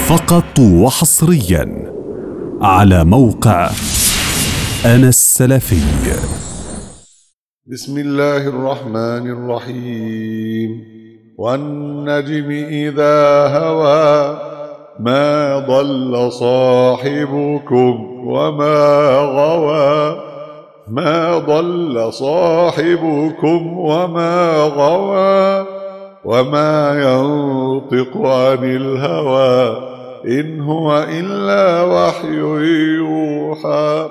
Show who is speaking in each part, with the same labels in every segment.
Speaker 1: فقط وحصريا على موقع أنا السلفي.
Speaker 2: بسم الله الرحمن الرحيم. والنجم إذا هوى ما ضل صاحبكم وما غوى، ما ضل صاحبكم وما غوى، وما ينطق عن الهوى إن هو إلا وحي يوحى.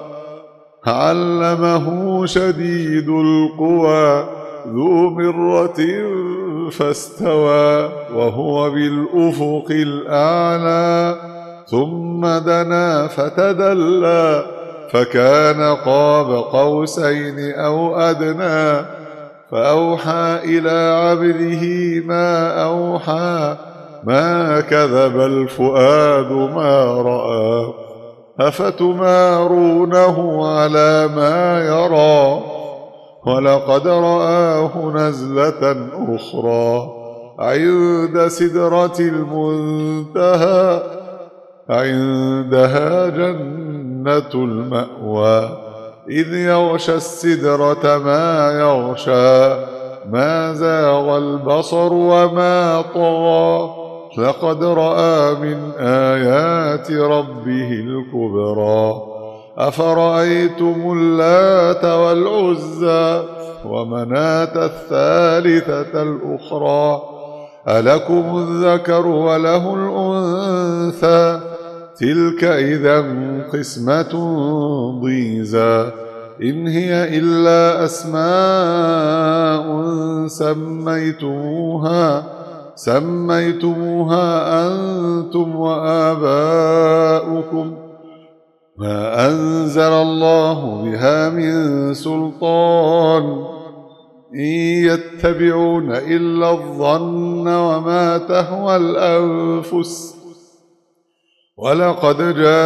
Speaker 2: علمه شديد القوى ذو مرة فاستوى، وهو بالأفق الأعلى. ثم دنا فتدلى فكان قاب قوسين أو أدنى، فأوحى إلى عبده ما أوحى. ما كذب الفؤاد ما رأى، أفتمارونه على ما يرى. ولقد رآه نزلة أخرى عند سدرة المنتهى، عندها جنة المأوى. إذ يغشى السدرة ما يغشى، ما زاغ البصر وما طغى. لقد رأى من آيات ربه الكبرى. أفرأيتم اللات والعزى ومناة الثالثة الأخرى، ألكم الذكر وله الأنثى؟ تلك إذا قسمة ضيزى. إن هي إلا أسماء سميتموها أنتم وآباؤكم ما أنزل الله بها من سلطان، إن يتبعون إلا الظن وما تهوى الأنفس، ولقد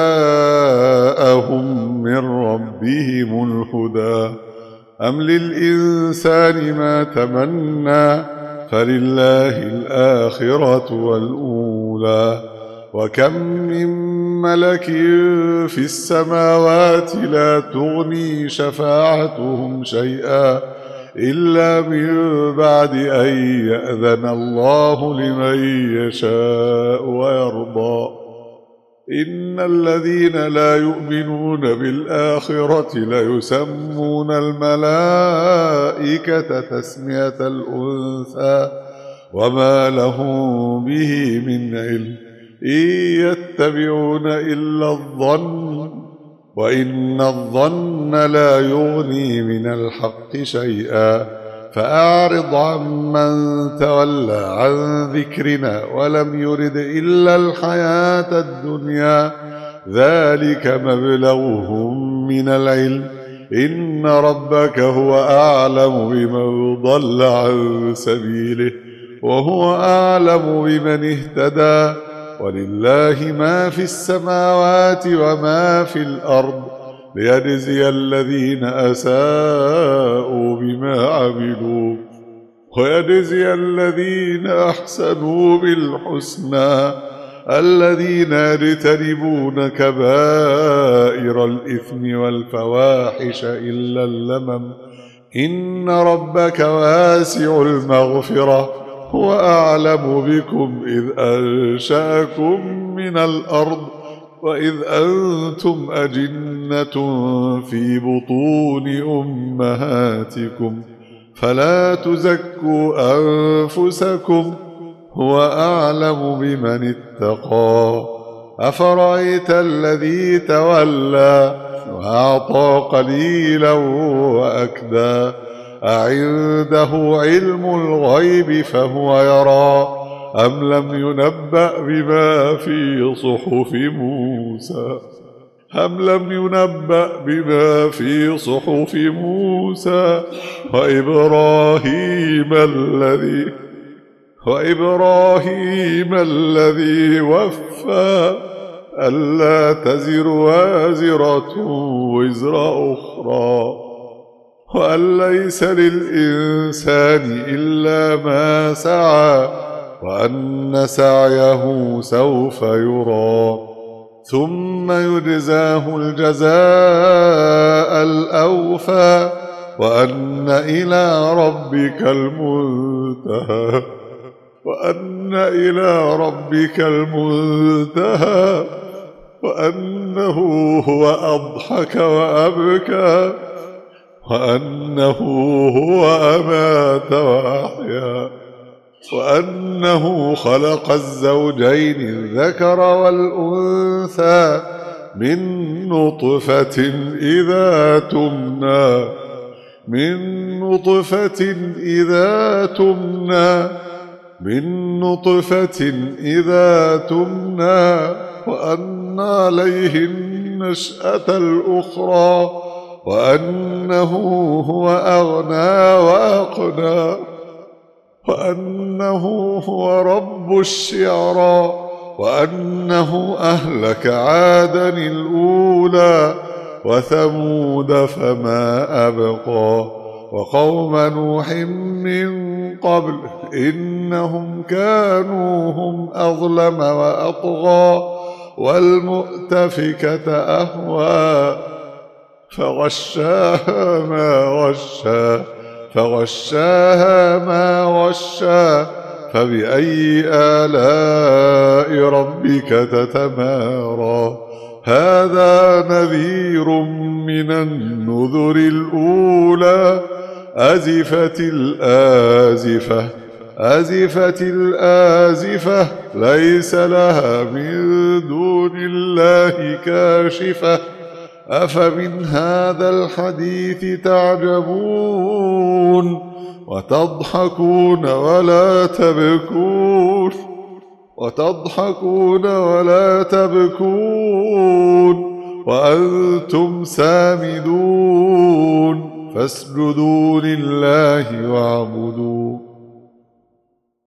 Speaker 2: جاءهم من ربهم الهدى. أم للإنسان ما تمنى، فلله الآخرة والأولى. وكم من ملك في السماوات لا تغني شفاعتهم شيئا إلا من بعد أن يأذن الله لمن يشاء ويرضى. إن الذين لا يؤمنون بالآخرة ليسمون الملائكة تسمية الأنثى، وما لهم به من علم، إن يتبعون إلا الظن، وإن الظن لا يغني من الحق شيئا. فأعرض عمن تولى عن ذكرنا ولم يرد إلا الحياة الدنيا، ذلك مبلغهم من العلم. إن ربك هو أعلم بمن ضل عن سبيله وهو أعلم بمن اهتدى. ولله ما في السماوات وما في الأرض ليجزي الذين أساءوا بما عملوا ويجزي الذين أحسنوا بالحسنى، الذين يجتنبون كبائر الإثم والفواحش إلا اللمم. إن ربك واسع المغفرة، هو أعلم بكم إذ أنشأكم من الأرض وإذ أنتم أجنة في بطون أمهاتكم، فلا تزكوا أنفسكم، هو أعلم بمن اتقى. أفرأيت الذي تولى وأعطى قليلا وأكدى، أعنده علم الغيب فهو يرى، أم لم ينبأ بما في صحف موسى، أم لم ينبأ بما في صحف موسى وإبراهيم الذي وفى، ألا تزر وازرة وزر أخرى، وأن ليس للإنسان إلا ما سعى، وأن سعيه سوف يرى ثم يجزاه الجزاء الأوفى وأن إلى ربك المنتهى وأن إلى ربك المنتهى وأنه هو أضحك وأبكى وأنه هو أمات وأحيا وأنه خلق الزوجين الذكر والأنثى من نطفة إذا تمنى وأن عليه النشأة الأخرى وأنه هو أغنى وأقنى وأنه هو رب الشعرى وأنه أهلك عادا الأولى وثمود فما أبقى وقوم نوح من قبل إنهم كانوا هم أظلم وأطغى والمؤتفكة أهوى فغشاها ما غشى فبأي آلاء ربك تتمارى هذا نذير من النذر الأولى أزفت الآزفة ليس لها من دون الله كاشفة أفمن هذا الحديث تعجبون وتضحكون ولا تبكون وأنتم سامدون فاسجدوا لله واعبدوا